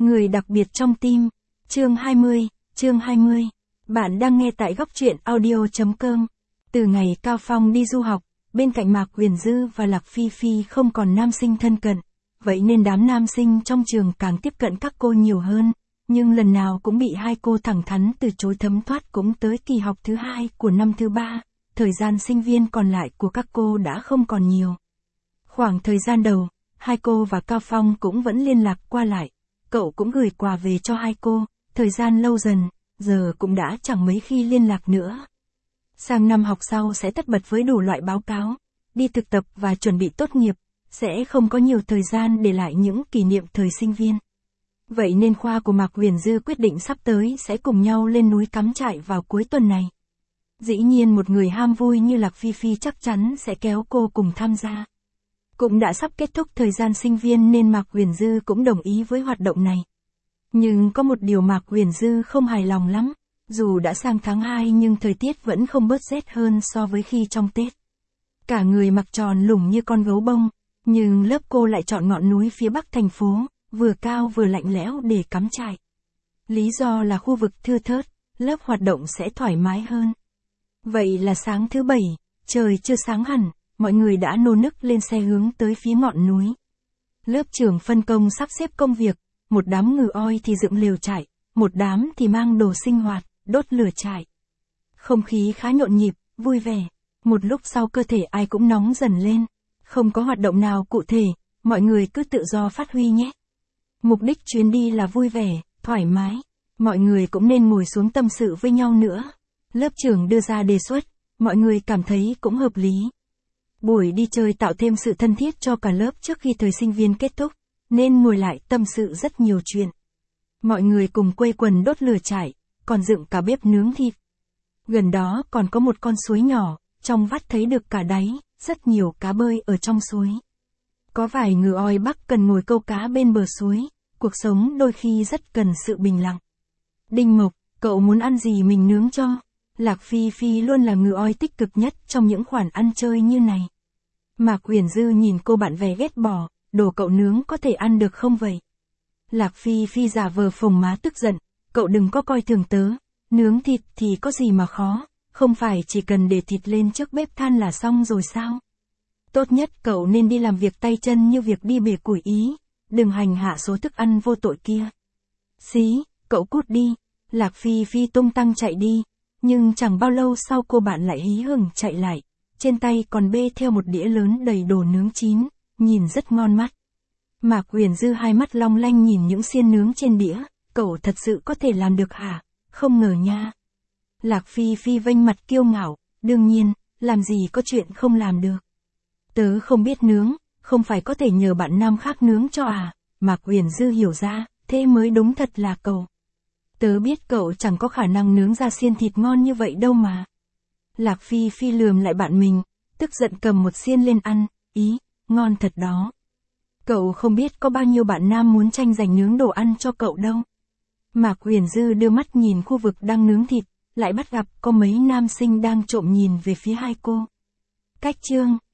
Người đặc biệt trong tim. Chương 20. Bạn đang nghe tại góc truyện audio.com. Từ ngày Cao Phong đi du học, bên cạnh Mạc Huyền Dư và Lạc Phi Phi không còn nam sinh thân cận, vậy nên đám nam sinh trong trường càng tiếp cận các cô nhiều hơn, nhưng lần nào cũng bị hai cô thẳng thắn từ chối thấm thoát. Cũng tới kỳ học thứ 2 của năm thứ 3, thời gian sinh viên còn lại của các cô đã không còn nhiều. Khoảng thời gian đầu, hai cô và Cao Phong cũng vẫn liên lạc qua lại, cậu cũng gửi quà về cho hai cô, thời gian lâu dần, giờ cũng đã chẳng mấy khi liên lạc nữa. Sang năm học sau sẽ tất bật với đủ loại báo cáo, đi thực tập và chuẩn bị tốt nghiệp, sẽ không có nhiều thời gian để lại những kỷ niệm thời sinh viên. Vậy nên khoa của Mạc Huyền Dư quyết định sắp tới sẽ cùng nhau lên núi cắm trại vào cuối tuần này. Dĩ nhiên một người ham vui như Lạc Phi Phi chắc chắn sẽ kéo cô cùng tham gia. Cũng đã sắp kết thúc thời gian sinh viên nên Mạc Huyền Dư cũng đồng ý với hoạt động này. Nhưng có một điều Mạc Huyền Dư không hài lòng lắm, dù đã sang tháng 2 nhưng thời tiết vẫn không bớt rét hơn so với khi trong Tết. Cả người mặc tròn lủng như con gấu bông, nhưng lớp cô lại chọn ngọn núi phía bắc thành phố, vừa cao vừa lạnh lẽo để cắm trại. Lý do là khu vực thưa thớt, lớp hoạt động sẽ thoải mái hơn. Vậy là sáng thứ 7, trời chưa sáng hẳn, mọi người đã nô nức lên xe hướng tới phía ngọn núi. Lớp trưởng phân công sắp xếp công việc, một đám ngừ oi thì dựng lều trại, một đám thì mang đồ sinh hoạt, đốt lửa trại. Không khí khá nhộn nhịp, vui vẻ. Một lúc sau cơ thể ai cũng nóng dần lên. Không có hoạt động nào cụ thể, mọi người cứ tự do phát huy nhé. Mục đích chuyến đi là vui vẻ, thoải mái. Mọi người cũng nên ngồi xuống tâm sự với nhau nữa. Lớp trưởng đưa ra đề xuất, mọi người cảm thấy cũng hợp lý. Buổi đi chơi tạo thêm sự thân thiết cho cả lớp trước khi thời sinh viên kết thúc, nên ngồi lại tâm sự rất nhiều chuyện. Mọi người cùng quây quần đốt lửa trại, còn dựng cả bếp nướng thịt. Gần đó còn có một con suối nhỏ, trong vắt thấy được cả đáy, rất nhiều cá bơi ở trong suối. Có vài ngừ oi Bắc cần ngồi câu cá bên bờ suối, cuộc sống đôi khi rất cần sự bình lặng. Đinh Mộc, cậu muốn ăn gì mình nướng cho? Lạc Phi Phi luôn là ngừ oi tích cực nhất trong những khoản ăn chơi như này. Mạc Huyền Dư nhìn cô bạn bè ghét bỏ, đồ cậu nướng có thể ăn được không vậy? Lạc Phi Phi giả vờ phồng má tức giận, cậu đừng có coi thường tớ, nướng thịt thì có gì mà khó, không phải chỉ cần để thịt lên trước bếp than là xong rồi sao? Tốt nhất cậu nên đi làm việc tay chân như việc đi bể củi ý, đừng hành hạ số thức ăn vô tội kia. Xí, cậu cút đi. Lạc Phi Phi tung tăng chạy đi, nhưng chẳng bao lâu sau cô bạn lại hí hửng chạy lại, trên tay còn bê theo một đĩa lớn đầy đồ nướng chín, nhìn rất ngon mắt. Mạc Huyền Dư hai mắt long lanh nhìn những xiên nướng trên đĩa, cậu thật sự có thể làm được hả? Không ngờ nha. Lạc Phi Phi vênh mặt kiêu ngạo, đương nhiên, làm gì có chuyện không làm được. Tớ không biết nướng, không phải có thể nhờ bạn nam khác nướng cho à? Mạc Huyền Dư hiểu ra, thế mới đúng thật là cậu. Tớ biết cậu chẳng có khả năng nướng ra xiên thịt ngon như vậy đâu mà. Lạc Phi Phi lườm lại bạn mình, tức giận cầm một xiên lên ăn, ý, ngon thật đó. Cậu không biết có bao nhiêu bạn nam muốn tranh giành nướng đồ ăn cho cậu đâu. Mạc Huyền Dư đưa mắt nhìn khu vực đang nướng thịt, lại bắt gặp có mấy nam sinh đang trộm nhìn về phía hai cô. Cách chương